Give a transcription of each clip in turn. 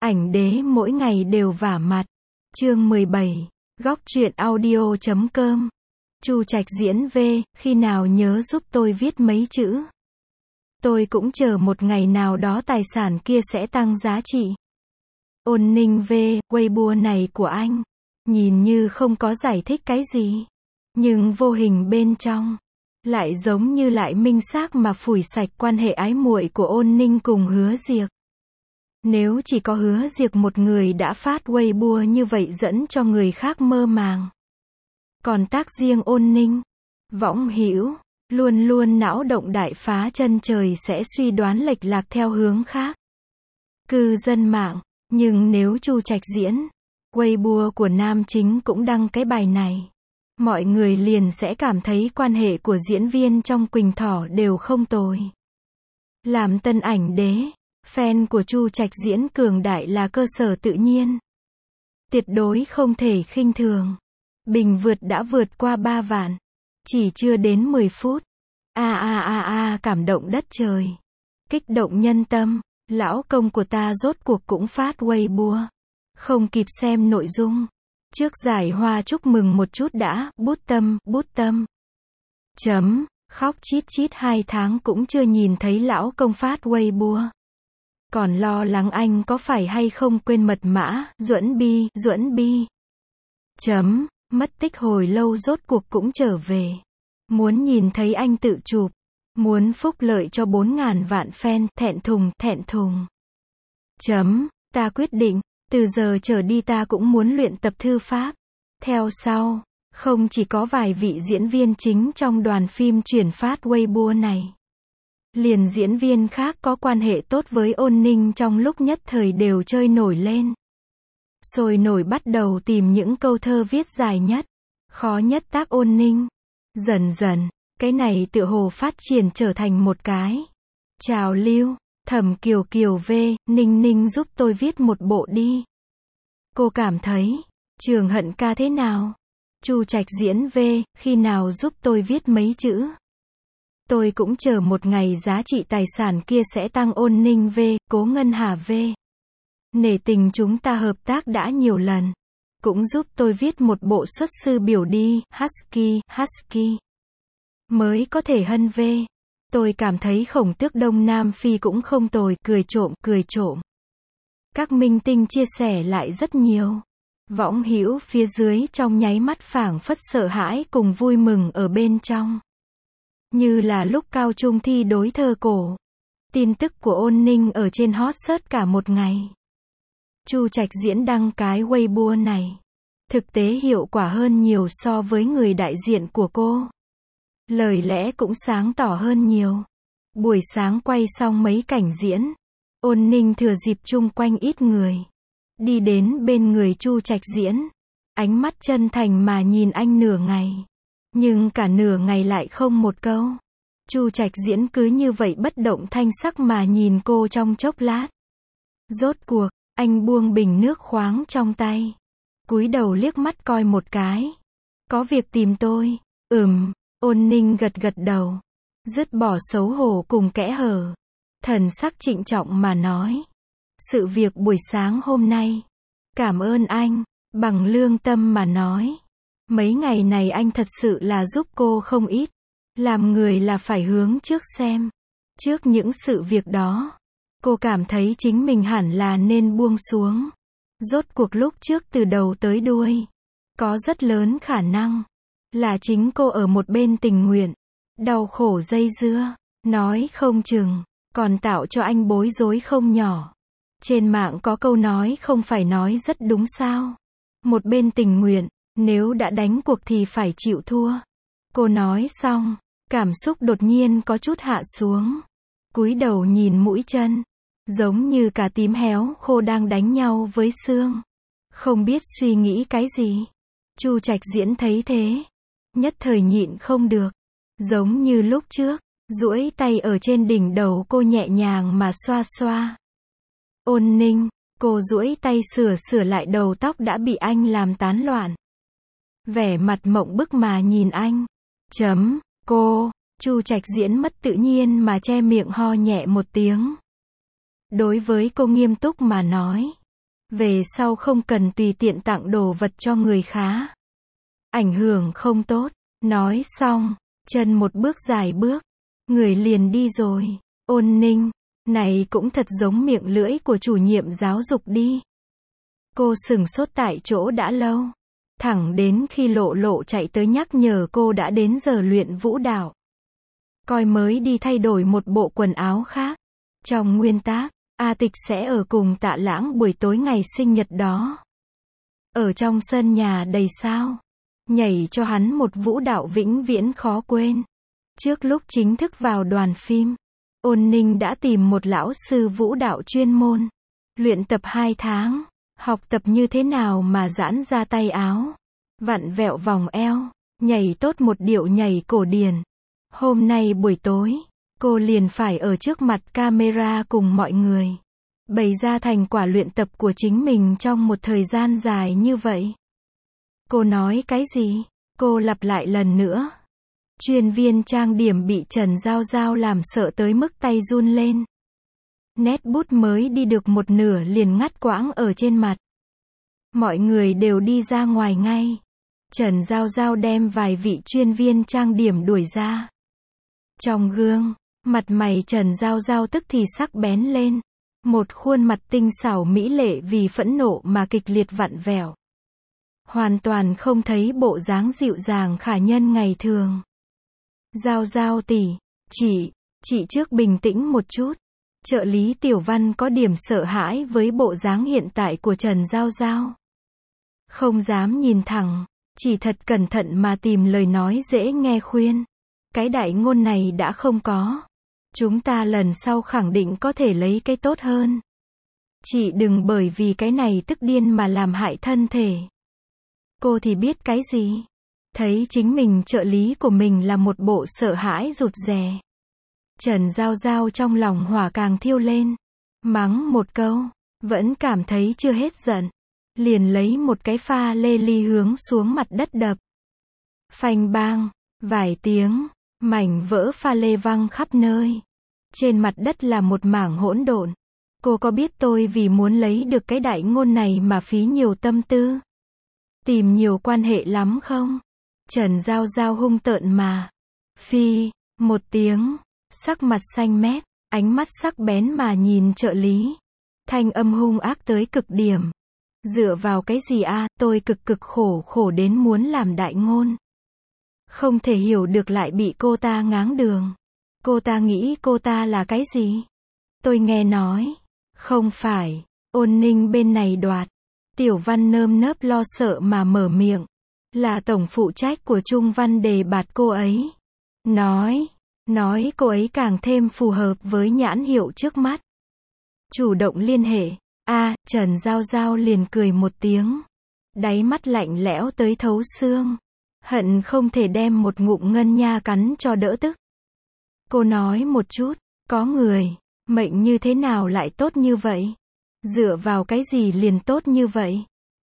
Ảnh đế mỗi ngày đều vả mặt. Chương 17. Góc truyện audio.com. Chu Trạch diễn V, khi nào nhớ giúp tôi viết mấy chữ. Tôi cũng chờ một ngày nào đó tài sản kia sẽ tăng giá trị. Ôn Ninh V, Weibo này của anh, nhìn như không có giải thích cái gì, nhưng vô hình bên trong, lại giống như lại minh xác mà phủi sạch quan hệ ái muội của Ôn Ninh cùng Hứa Diệc. Nếu chỉ có Hứa Diệc một người đã phát Weibo như vậy dẫn cho người khác mơ màng. Còn tác riêng Ôn Ninh, Võng Hữu, luôn luôn não động đại phá chân trời sẽ suy đoán lệch lạc theo hướng khác. Cư dân mạng, nhưng nếu Chu Trạch diễn, Weibo của nam chính cũng đăng cái bài này, mọi người liền sẽ cảm thấy quan hệ của diễn viên trong Quỳnh Thỏ đều không tồi. Làm tân ảnh đế, fan của Chu Trạch diễn cường đại là cơ sở tự nhiên, tuyệt đối không thể khinh thường. Bình vượt đã vượt qua 3 vạn, chỉ chưa đến 10 phút. Cảm động đất trời, kích động nhân tâm. Lão công của ta rốt cuộc cũng phát Weibo. Không kịp xem nội dung, trước giải hoa chúc mừng một chút đã, bút tâm. Khóc chít chít 2 tháng cũng chưa nhìn thấy lão công phát Weibo. Còn lo lắng anh có phải hay không quên mật mã, Duẫn Bi. Mất tích hồi lâu rốt cuộc cũng trở về. Muốn nhìn thấy anh tự chụp. Muốn phúc lợi cho 4.000 vạn fan, thẹn thùng. Ta quyết định, từ giờ trở đi ta cũng muốn luyện tập thư pháp. Theo sau, không chỉ có vài vị diễn viên chính trong đoàn phim chuyển phát Weibo này. Liền diễn viên khác có quan hệ tốt với Ôn Ninh trong lúc nhất thời đều chơi nổi lên. Sôi nổi bắt đầu tìm những câu thơ viết dài nhất, khó nhất tác Ôn Ninh. Dần dần, cái này tựa hồ phát triển trở thành một cái trào lưu. Thẩm Kiều V, Ninh giúp tôi viết một bộ đi. Cô cảm thấy Trường Hận ca thế nào? Chu Trạch diễn V, khi nào giúp tôi viết mấy chữ. Tôi cũng chờ một ngày giá trị tài sản kia sẽ tăng. Ôn Ninh V, Cố Ngân Hà V, nể tình chúng ta hợp tác đã nhiều lần, cũng giúp tôi viết một bộ xuất sư biểu đi. Husky mới có thể hân V. Tôi cảm thấy Khổng Tước Đông Nam Phi cũng không tồi, cười trộm. Các minh tinh chia sẻ lại rất nhiều. Võng Hữu phía dưới trong nháy mắt phảng phất sợ hãi cùng vui mừng ở bên trong. Như là lúc cao trung thi đối thơ cổ. Tin tức của Ôn Ninh ở trên hot search cả một ngày. Chu Trạch diễn đăng cái Weibo này. Thực tế hiệu quả hơn nhiều so với người đại diện của cô. Lời lẽ cũng sáng tỏ hơn nhiều. Buổi sáng quay xong mấy cảnh diễn, Ôn Ninh thừa dịp chung quanh ít người, đi đến bên người Chu Trạch diễn, ánh mắt chân thành mà nhìn anh nửa ngày. Nhưng cả nửa ngày lại không một câu. Chu Trạch diễn cứ như vậy bất động thanh sắc mà nhìn cô trong chốc lát. Rốt cuộc, anh buông bình nước khoáng trong tay, cúi đầu liếc mắt coi một cái. Có việc tìm tôi? Ôn Ninh gật đầu, dứt bỏ xấu hổ cùng kẽ hở, thần sắc trịnh trọng mà nói. Sự việc buổi sáng hôm nay, cảm ơn anh, bằng lương tâm mà nói. Mấy ngày này anh thật sự là giúp cô không ít. Làm người là phải hướng trước xem. Trước những sự việc đó, cô cảm thấy chính mình hẳn là nên buông xuống. Rốt cuộc lúc trước từ đầu tới đuôi, có rất lớn khả năng là chính cô ở một bên tình nguyện, đau khổ dây dưa, nói không chừng còn tạo cho anh bối rối không nhỏ. Trên mạng có câu nói không phải nói rất đúng sao? Một bên tình nguyện, nếu đã đánh cuộc thì phải chịu thua. Cô nói xong, cảm xúc đột nhiên có chút hạ xuống. Cúi đầu nhìn mũi chân, giống như cả tím héo khô đang đánh nhau với xương. Không biết suy nghĩ cái gì. Chu Trạch diễn thấy thế, nhất thời nhịn không được. Giống như lúc trước, duỗi tay ở trên đỉnh đầu cô nhẹ nhàng mà xoa xoa. Ôn Ninh, cô duỗi tay sửa lại đầu tóc đã bị anh làm tán loạn. Vẻ mặt mộng bức mà nhìn anh. Cô, Chu Trạch diễn mất tự nhiên mà che miệng ho nhẹ một tiếng. Đối với cô nghiêm túc mà nói. Về sau không cần tùy tiện tặng đồ vật cho người khác. Ảnh hưởng không tốt. Nói xong, chân một bước dài bước, người liền đi rồi. Ôn Ninh, này cũng thật giống miệng lưỡi của chủ nhiệm giáo dục đi. Cô sửng sốt tại chỗ đã lâu. Thẳng đến khi Lộ Lộ chạy tới nhắc nhở cô đã đến giờ luyện vũ đạo. Coi mới đi thay đổi một bộ quần áo khác. Trong nguyên tắc, A Tịch sẽ ở cùng Tạ Lãng buổi tối ngày sinh nhật đó. Ở trong sân nhà đầy sao. Nhảy cho hắn một vũ đạo vĩnh viễn khó quên. Trước lúc chính thức vào đoàn phim, Ôn Ninh đã tìm một lão sư vũ đạo chuyên môn. Luyện tập 2 tháng. Học tập như thế nào mà giãn ra tay áo. Vặn vẹo vòng eo. Nhảy tốt một điệu nhảy cổ điển. Hôm nay buổi tối, cô liền phải ở trước mặt camera cùng mọi người. Bày ra thành quả luyện tập của chính mình trong một thời gian dài như vậy. Cô nói cái gì? Cô lặp lại lần nữa. Chuyên viên trang điểm bị Trần Giao Giao làm sợ tới mức tay run lên. Nét bút mới đi được một nửa liền ngắt quãng ở trên mặt. Mọi người đều đi ra ngoài ngay. Trần Giao Giao đem vài vị chuyên viên trang điểm đuổi ra. Trong gương, mặt mày Trần Giao Giao tức thì sắc bén lên. Một khuôn mặt tinh xảo mỹ lệ vì phẫn nộ mà kịch liệt vặn vẹo. Hoàn toàn không thấy bộ dáng dịu dàng khả nhân ngày thường. Giao Giao tỷ, chị trước bình tĩnh một chút. Trợ lý Tiểu Văn có điểm sợ hãi với bộ dáng hiện tại của Trần Giao Giao. Không dám nhìn thẳng, chỉ thật cẩn thận mà tìm lời nói dễ nghe khuyên. Cái đại ngôn này đã không có. Chúng ta lần sau khẳng định có thể lấy cái tốt hơn. Chị đừng bởi vì cái này tức điên mà làm hại thân thể. Cô thì biết cái gì? Thấy chính mình trợ lý của mình là một bộ sợ hãi rụt rè. Trần Giao Giao trong lòng hỏa càng thiêu lên. Mắng một câu, vẫn cảm thấy chưa hết giận. Liền lấy một cái pha lê ly hướng xuống mặt đất đập. Phanh bang, vài tiếng, mảnh vỡ pha lê văng khắp nơi. Trên mặt đất là một mảng hỗn độn. Cô có biết tôi vì muốn lấy được cái đại ngôn này mà phí nhiều tâm tư, tìm nhiều quan hệ lắm không? Trần Giao Giao hung tợn mà. Phi, một tiếng, sắc mặt xanh mét, ánh mắt sắc bén mà nhìn trợ lý. Thanh âm hung ác tới cực điểm. Dựa vào cái gì a? Tôi cực khổ đến muốn làm đại ngôn. Không thể hiểu được lại bị cô ta ngáng đường. Cô ta nghĩ cô ta là cái gì? Tôi nghe nói. Không phải. Ôn Ninh bên này đoạt. Tiểu Văn nơm nớp lo sợ mà mở miệng. Là tổng phụ trách của Trung Văn đề bạt cô ấy. Nói cô ấy càng thêm phù hợp với nhãn hiệu trước mắt. Chủ động liên hệ. Trần Giao Giao liền cười một tiếng. Đáy mắt lạnh lẽo tới thấu xương. Hận không thể đem một ngụm ngân nha cắn cho đỡ tức. Cô nói một chút, có người, mệnh như thế nào lại tốt như vậy? Dựa vào cái gì liền tốt như vậy?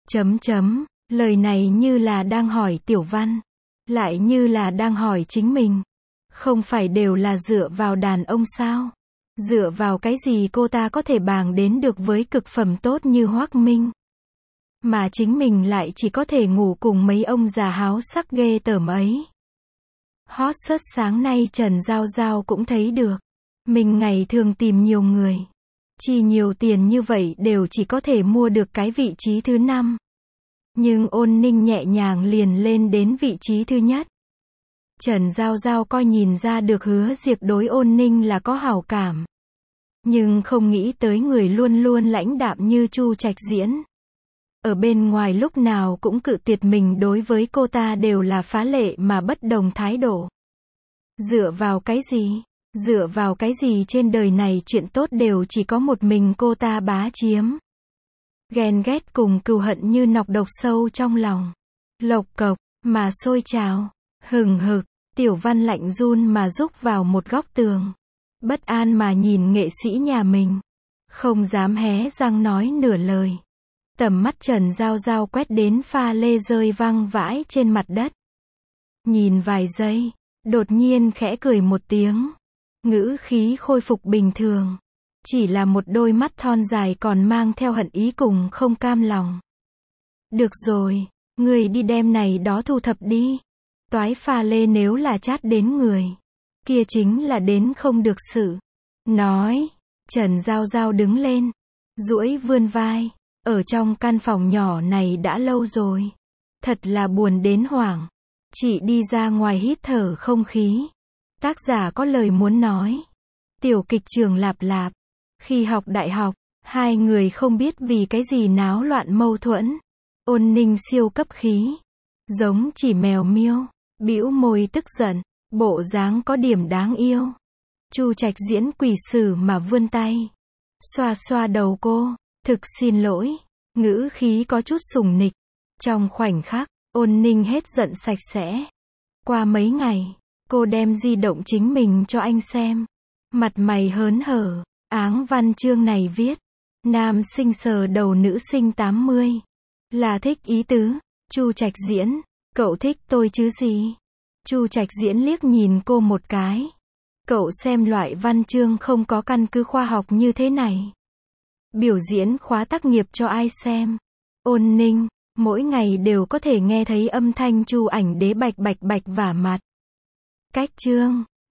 Lời này như là đang hỏi Tiểu Văn, lại như là đang hỏi chính mình. Không phải đều là dựa vào đàn ông sao? Dựa vào cái gì cô ta có thể bàng đến được với cực phẩm tốt như Hoắc Minh? Mà chính mình lại chỉ có thể ngủ cùng mấy ông già háo sắc ghê tởm ấy. Hot search sáng nay Trần Giao Giao cũng thấy được. Mình ngày thường tìm nhiều người. Chi nhiều tiền như vậy đều chỉ có thể mua được cái vị trí thứ 5. Nhưng Ôn Ninh nhẹ nhàng liền lên đến vị trí thứ nhất. Trần Giao Giao coi nhìn ra được Hứa Diệp đối Ôn Ninh là có hảo cảm. Nhưng không nghĩ tới người luôn luôn lãnh đạm như Chu Trạch Diễn. Ở bên ngoài lúc nào cũng cự tuyệt mình đối với cô ta đều là phá lệ mà bất đồng thái độ. Dựa vào cái gì? Dựa vào cái gì trên đời này chuyện tốt đều chỉ có một mình cô ta bá chiếm? Ghen ghét cùng cừu hận như nọc độc sâu trong lòng. Lộc cộc, mà sôi trào. Hừng hực, Tiểu Văn lạnh run mà rúc vào một góc tường. Bất an mà nhìn nghệ sĩ nhà mình. Không dám hé răng nói nửa lời. Tầm mắt Trần Giao Giao quét đến pha lê rơi văng vãi trên mặt đất. Nhìn vài giây, đột nhiên khẽ cười một tiếng. Ngữ khí khôi phục bình thường. Chỉ là một đôi mắt thon dài còn mang theo hận ý cùng không cam lòng. Được rồi, người đi đem này đó thu thập đi. Toái pha lê nếu là chát đến người, kia chính là đến không được sự. Nói, Trần Giao Giao đứng lên, duỗi vươn vai, ở trong căn phòng nhỏ này đã lâu rồi. Thật là buồn đến hoảng. Chị đi ra ngoài hít thở không khí. Tác giả có lời muốn nói. Tiểu kịch trường Lạp Lạp. Khi học đại học, hai người không biết vì cái gì náo loạn mâu thuẫn. Ôn Ninh siêu cấp khí. Giống chỉ mèo miêu. Bĩu môi tức giận. Bộ dáng có điểm đáng yêu. Chu Trạch diễn quỷ sử mà vươn tay. Xoa xoa đầu cô. Thực xin lỗi. Ngữ khí có chút sủng nịch. Trong khoảnh khắc, Ôn Ninh hết giận sạch sẽ. Qua mấy ngày, cô đem di động chính mình cho anh xem. Mặt mày hớn hở. Áng văn chương này viết. Nam sinh sờ đầu nữ sinh 80. Là thích ý tứ. Chu Trạch diễn. Cậu thích tôi chứ gì? Chu Trạch diễn liếc nhìn cô một cái. Cậu xem loại văn chương không có căn cứ khoa học như thế này. Biểu diễn khóa tác nghiệp cho ai xem? Ôn Ninh. Mỗi ngày đều có thể nghe thấy âm thanh Chu Ảnh Đế bạch bạch bạch vả mặt. Cách chương.